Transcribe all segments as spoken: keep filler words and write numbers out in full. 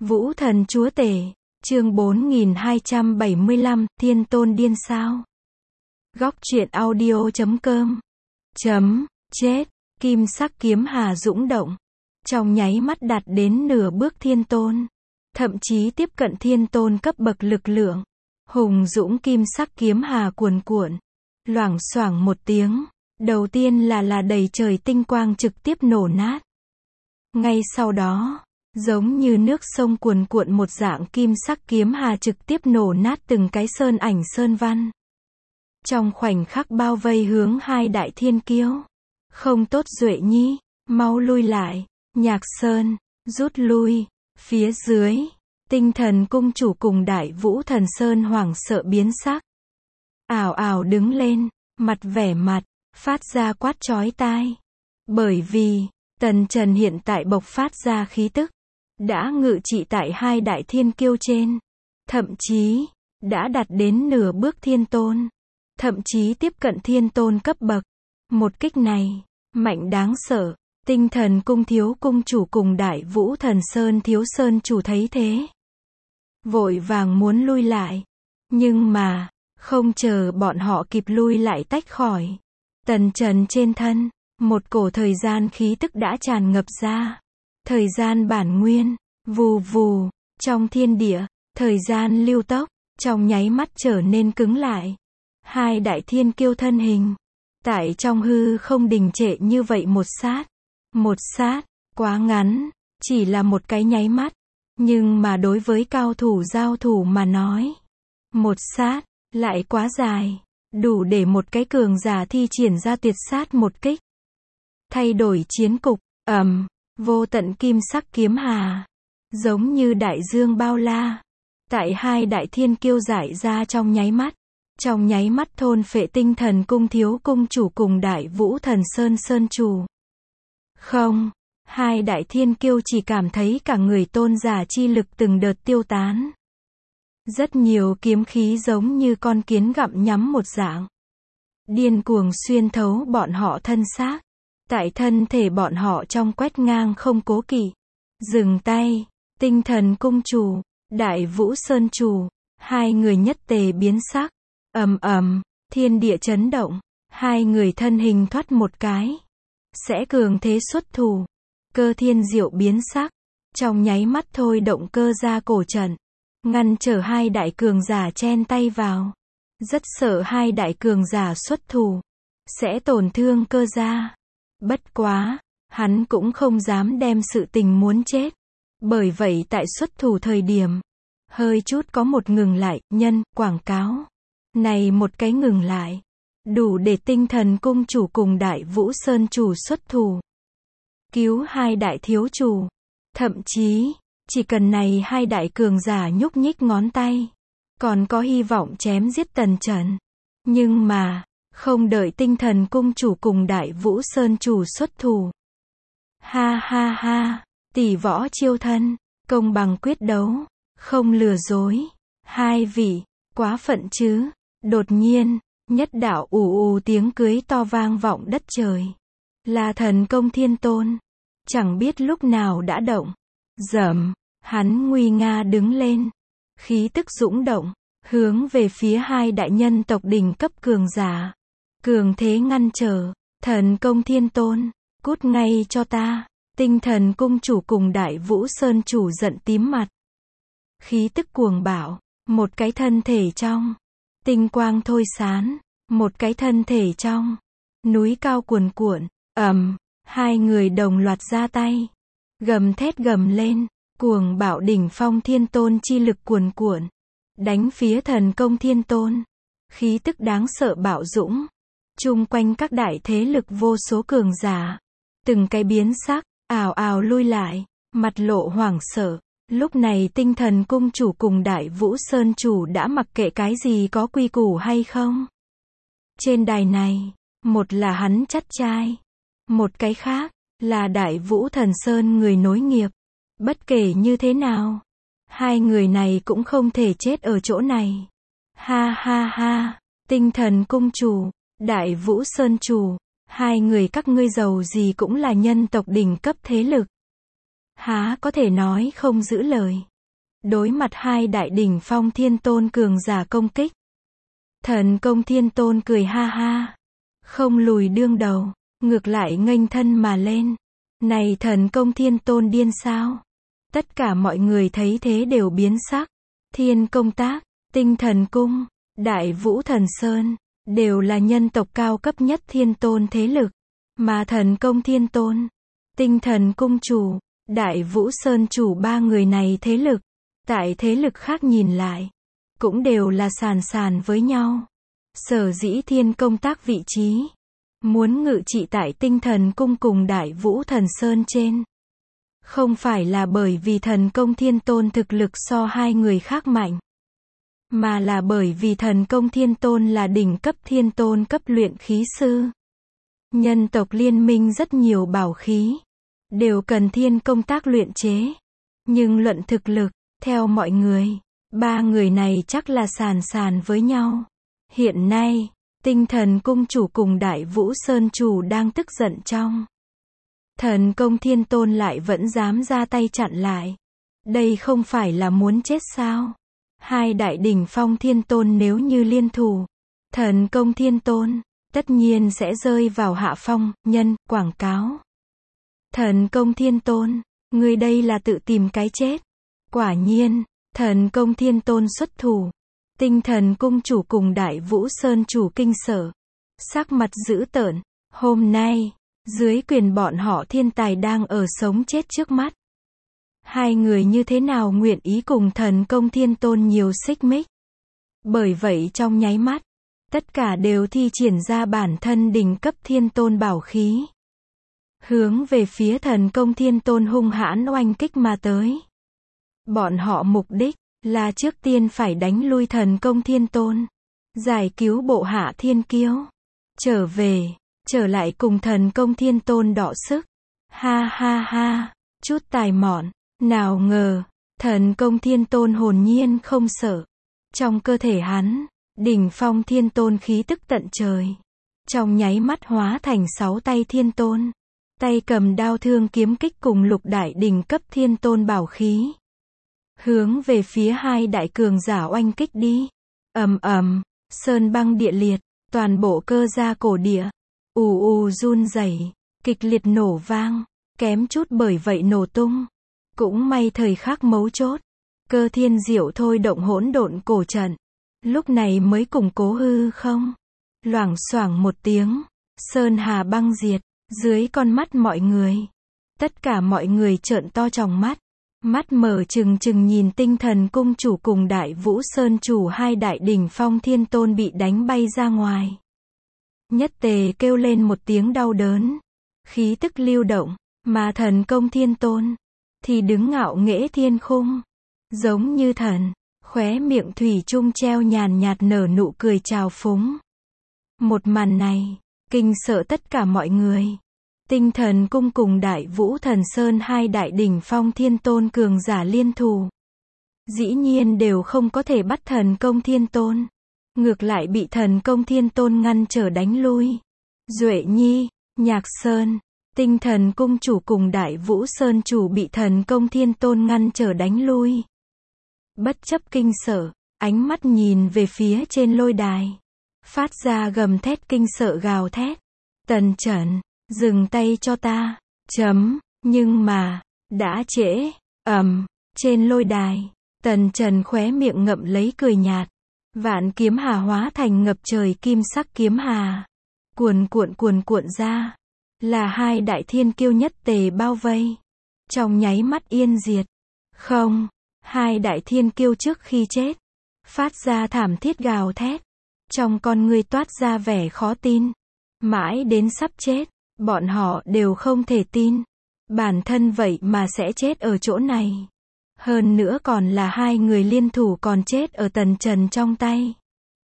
Vũ thần chúa tể, chương bốn nghìn hai trăm bảy mươi lăm, Thiên tôn điên sao? Góc truyện audio chấm com. Chấm, chết, kim sắc kiếm hà dũng động. Trong nháy mắt đạt đến nửa bước thiên tôn. Thậm chí tiếp cận thiên tôn cấp bậc lực lượng. Hùng dũng kim sắc kiếm hà cuồn cuộn. Loảng xoảng một tiếng. Đầu tiên là là đầy trời tinh quang trực tiếp nổ nát. Ngay sau đó, giống như nước sông cuồn cuộn một dạng kim sắc kiếm hà trực tiếp nổ nát từng cái sơn ảnh sơn văn. Trong khoảnh khắc bao vây hướng hai đại thiên kiêu. Không tốt Duệ Nhi, mau lui lại. Nhạc Sơn, rút lui. Phía dưới, Tinh Thần cung chủ cùng Đại Vũ Thần Sơn hoảng sợ biến sắc. Ảo ảo đứng lên, mặt vẻ mặt, phát ra quát chói tai. Bởi vì, Tần Trần hiện tại bộc phát ra khí tức. Đã ngự trị tại hai đại thiên kiêu trên. Thậm chí, đã đạt đến nửa bước thiên tôn. Thậm chí tiếp cận thiên tôn cấp bậc. Một kích này, mạnh đáng sợ. Tinh Thần cung thiếu cung chủ cùng Đại Vũ Thần Sơn thiếu sơn chủ thấy thế. Vội vàng muốn lui lại. Nhưng mà, không chờ bọn họ kịp lui lại tách khỏi. Tần Trần trên thân, một cổ thời gian khí tức đã tràn ngập ra. Thời gian bản nguyên, vù vù, trong thiên địa, thời gian lưu tốc, trong nháy mắt trở nên cứng lại. Hai đại thiên kiêu thân hình, tại trong hư không đình trệ như vậy một sát. Một sát, quá ngắn, chỉ là một cái nháy mắt. Nhưng mà đối với cao thủ giao thủ mà nói, một sát, lại quá dài, đủ để một cái cường giả thi triển ra tuyệt sát một kích. Thay đổi chiến cục, ầm, vô tận kim sắc kiếm hà, giống như đại dương bao la, tại hai đại thiên kiêu giải ra trong nháy mắt, trong nháy mắt thôn phệ Tinh Thần cung thiếu cung chủ cùng Đại Vũ Thần Sơn sơn chủ. Không, hai đại thiên kiêu chỉ cảm thấy cả người tôn giả chi lực từng đợt tiêu tán. Rất nhiều kiếm khí giống như con kiến gặm nhắm một dạng. Điên cuồng xuyên thấu bọn họ thân xác. Tại thân thể bọn họ trong quét ngang không cố kỵ. Dừng tay, Tinh Thần cung chủ, Đại Vũ Sơn chủ, hai người nhất tề biến sắc. Ầm ầm, thiên địa chấn động, hai người thân hình thoát một cái. Sẽ cường thế xuất thủ. Cơ thiên diệu biến sắc. Trong nháy mắt thôi động cơ ra cổ trận. Ngăn trở hai đại cường giả chen tay vào. Rất sợ hai đại cường giả xuất thủ. Sẽ tổn thương cơ gia. Bất quá, hắn cũng không dám đem sự tình muốn chết. Bởi vậy tại xuất thủ thời điểm, hơi chút có một ngừng lại, nhân, quảng cáo. Này một cái ngừng lại. Đủ để Tinh Thần cung chủ cùng Đại Vũ Sơn chủ xuất thủ. Cứu hai đại thiếu chủ. Thậm chí, chỉ cần này hai đại cường giả nhúc nhích ngón tay. Còn có hy vọng chém giết Tần Trần. Nhưng mà, không đợi Tinh Thần cung chủ cùng Đại Vũ Sơn chủ xuất thủ. Ha ha ha, tỷ võ chiêu thân, công bằng quyết đấu, không lừa dối. Hai vị, quá phận chứ. Đột nhiên, nhất đạo ù ù tiếng cưới to vang vọng đất trời. Là thần công thiên tôn. Chẳng biết lúc nào đã động. Dầm, hắn nguy nga đứng lên. Khí tức dũng động, hướng về phía hai đại nhân tộc đỉnh cấp cường giả. Cường thế ngăn trở, thần công thiên tôn, cút ngay cho ta. Tinh Thần cung chủ cùng Đại Vũ Sơn chủ giận tím mặt. Khí tức cuồng bạo, một cái thân thể trong. Tinh quang thôi sán, một cái thân thể trong. Núi cao cuồn cuộn, ầm, hai người đồng loạt ra tay. Gầm thét gầm lên, cuồng bạo đỉnh phong thiên tôn chi lực cuồn cuộn. Đánh phía thần công thiên tôn. Khí tức đáng sợ bạo dũng. Chung quanh các đại thế lực vô số cường giả. Từng cái biến sắc, ào ào lui lại, mặt lộ hoảng sợ. Lúc này Tinh Thần cung chủ cùng Đại Vũ Sơn chủ đã mặc kệ cái gì có quy củ hay không. Trên đài này, một là hắn chắt trai. Một cái khác, là Đại Vũ Thần Sơn người nối nghiệp. Bất kể như thế nào, hai người này cũng không thể chết ở chỗ này. Ha ha ha, Tinh Thần cung chủ, Đại Vũ Sơn chủ, hai người các ngươi giàu gì cũng là nhân tộc đỉnh cấp thế lực. Há có thể nói không giữ lời. đối mặt hai đại đỉnh phong thiên tôn cường giả công kích. Thần công thiên tôn cười ha ha, không lùi đương đầu, ngược lại nghênh thân mà lên. Này thần công thiên tôn điên sao? Tất cả mọi người thấy thế đều biến sắc. Thiên công tác, tinh thần cung, đại vũ thần sơn, đều là nhân tộc cao cấp nhất thiên tôn thế lực. Mà thần công thiên tôn, tinh thần cung chủ, đại vũ sơn chủ ba người này thế lực, tại thế lực khác nhìn lại, cũng đều là sàn sàn với nhau. Sở dĩ thiên công tác vị trí, muốn ngự trị tại tinh thần cung cùng đại vũ thần sơn trên. Không phải là bởi vì thần công thiên tôn thực lực so hai người khác mạnh, mà là bởi vì thần công thiên tôn là đỉnh cấp thiên tôn cấp luyện khí sư. Nhân tộc liên minh rất nhiều bảo khí, đều cần thiên công tác luyện chế. Nhưng luận thực lực, theo mọi người, ba người này chắc là sàn sàn với nhau. Hiện nay, tinh thần cung chủ cùng đại vũ sơn chủ đang tức giận trong. Thần công thiên tôn lại vẫn dám ra tay chặn lại. Đây không phải là muốn chết sao? Hai đại đỉnh phong thiên tôn nếu như liên thủ, thần công thiên tôn, tất nhiên sẽ rơi vào hạ phong, nhân, quảng cáo. Thần công thiên tôn, người đây là tự tìm cái chết. Quả nhiên, thần công thiên tôn xuất thủ. Tinh thần cung chủ cùng đại vũ sơn chủ kinh sợ, sắc mặt dữ tợn. Hôm nay, dưới quyền bọn họ thiên tài đang ở sống chết trước mắt. Hai người như thế nào nguyện ý cùng thần công thiên tôn nhiều xích mích. Bởi vậy trong nháy mắt, tất cả đều thi triển ra bản thân đỉnh cấp thiên tôn bảo khí. Hướng về phía thần công thiên tôn hung hãn oanh kích mà tới. Bọn họ mục đích là trước tiên phải đánh lui thần công thiên tôn, giải cứu bộ hạ thiên kiêu, trở về, trở lại cùng thần công thiên tôn đọ sức. Ha ha ha, chút tài mọn, nào ngờ, thần công thiên tôn hồn nhiên không sợ. Trong cơ thể hắn, đỉnh phong thiên tôn khí tức tận trời. Trong nháy mắt hóa thành sáu tay thiên tôn. Tay cầm đao thương kiếm kích cùng lục đại đỉnh cấp thiên tôn bảo khí. Hướng về phía hai đại cường giả oanh kích đi. Ầm ầm, sơn băng địa liệt, toàn bộ cơ gia cổ địa, ù ù run rẩy, kịch liệt nổ vang, kém chút bởi vậy nổ tung. Cũng may thời khắc mấu chốt, Cơ Thiên Diệu thôi động hỗn độn cổ trận, lúc này mới củng cố hư không. Loảng xoảng một tiếng, sơn hà băng diệt, dưới con mắt mọi người. Tất cả mọi người trợn to tròng mắt, mắt mở trừng trừng nhìn tinh thần cung chủ cùng đại vũ sơn chủ hai đại đỉnh phong thiên tôn bị đánh bay ra ngoài. Nhất tề kêu lên một tiếng đau đớn, khí tức lưu động, mà thần công thiên tôn thì đứng ngạo nghễ thiên khung, giống như thần, khóe miệng thủy chung treo nhàn nhạt nở nụ cười trào phúng. Một màn này, kinh sợ tất cả mọi người. Tinh thần cung cùng đại vũ thần sơn hai đại đỉnh phong thiên tôn cường giả liên thủ. Dĩ nhiên đều không có thể bắt thần công thiên tôn. Ngược lại bị thần công thiên tôn ngăn trở đánh lui. Duệ Nhi, Nhạc Sơn, tinh thần cung chủ cùng đại vũ sơn chủ bị thần công thiên tôn ngăn trở đánh lui. Bất chấp kinh sợ, ánh mắt nhìn về phía trên lôi đài. Phát ra gầm thét kinh sợ gào thét. Tần Trần, dừng tay cho ta. Chấm, nhưng mà, đã trễ. Ầm, trên lôi đài, Tần Trần khóe miệng ngậm lấy cười nhạt. Vạn kiếm hà hóa thành ngập trời kim sắc kiếm hà. Cuồn cuộn cuồn cuộn ra. Là hai đại thiên kiêu nhất tề bao vây. Trong nháy mắt yên diệt. Không, hai đại thiên kiêu trước khi chết, phát ra thảm thiết gào thét. Trong con ngươi toát ra vẻ khó tin. Mãi đến sắp chết, bọn họ đều không thể tin. Bản thân vậy mà sẽ chết ở chỗ này. Hơn nữa còn là hai người liên thủ còn chết ở Tần Trần trong tay.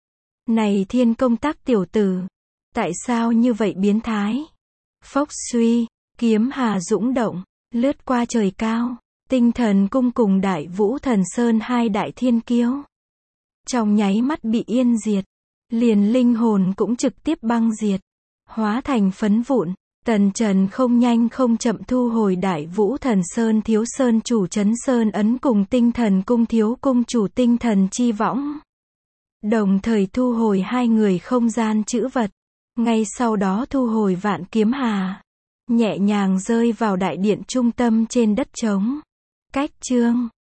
Này thiên công tác tiểu tử, tại sao như vậy biến thái? Phốc suy, kiếm hà dũng động, lướt qua trời cao. Tinh thần cung cùng đại vũ thần sơn hai đại thiên kiêu. Trong nháy mắt bị yên diệt. Liền linh hồn cũng trực tiếp băng diệt. Hóa thành phấn vụn. Tần Trần không nhanh không chậm thu hồi Đại Vũ Thần Sơn thiếu sơn chủ trấn sơn ấn cùng tinh thần cung thiếu cung chủ tinh thần chi võng. Đồng thời thu hồi hai người không gian trữ vật. Ngay sau đó thu hồi Vạn Kiếm Hà. Nhẹ nhàng rơi vào đại điện trung tâm trên đất trống. Cách chương